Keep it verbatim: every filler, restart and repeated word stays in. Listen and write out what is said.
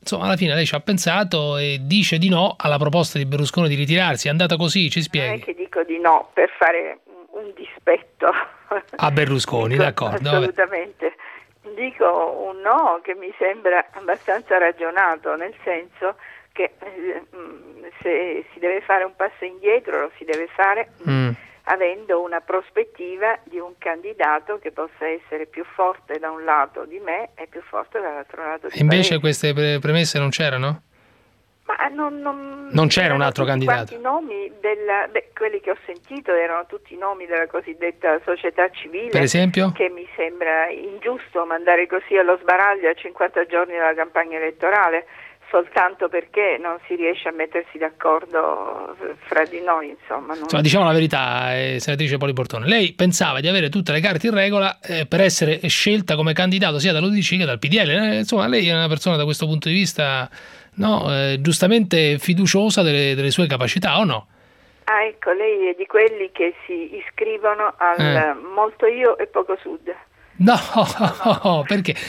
insomma alla fine lei ci ha pensato e dice di no alla proposta di Berlusconi di ritirarsi. È andata così, ci spieghi? Non è che dico di no per fare un, un dispetto a Berlusconi, dico, d'accordo. Assolutamente. Vabbè. Dico un no che mi sembra abbastanza ragionato, nel senso che eh, se si deve fare un passo indietro lo si deve fare mm. avendo una prospettiva di un candidato che possa essere più forte da un lato di me e più forte dall'altro lato di me. Invece queste pre- premesse non c'erano? Ma non, non, non c'era un altro tutti candidato? I nomi della, beh, quelli che ho sentito erano tutti i nomi della cosiddetta società civile. Per esempio? Che mi sembra ingiusto mandare così allo sbaraglio a cinquanta giorni dalla campagna elettorale, soltanto perché non si riesce a mettersi d'accordo fra di noi, insomma. Non... insomma diciamo la verità, eh, senatrice Poli Bortone, lei pensava di avere tutte le carte in regola eh, per essere scelta come candidato sia dall'U D C che dal P D L, eh, insomma lei è una persona da questo punto di vista no, eh, giustamente fiduciosa delle, delle sue capacità, o no? Ah, ecco, lei è di quelli che si iscrivono al eh. molto io e poco sud. No, no, perché?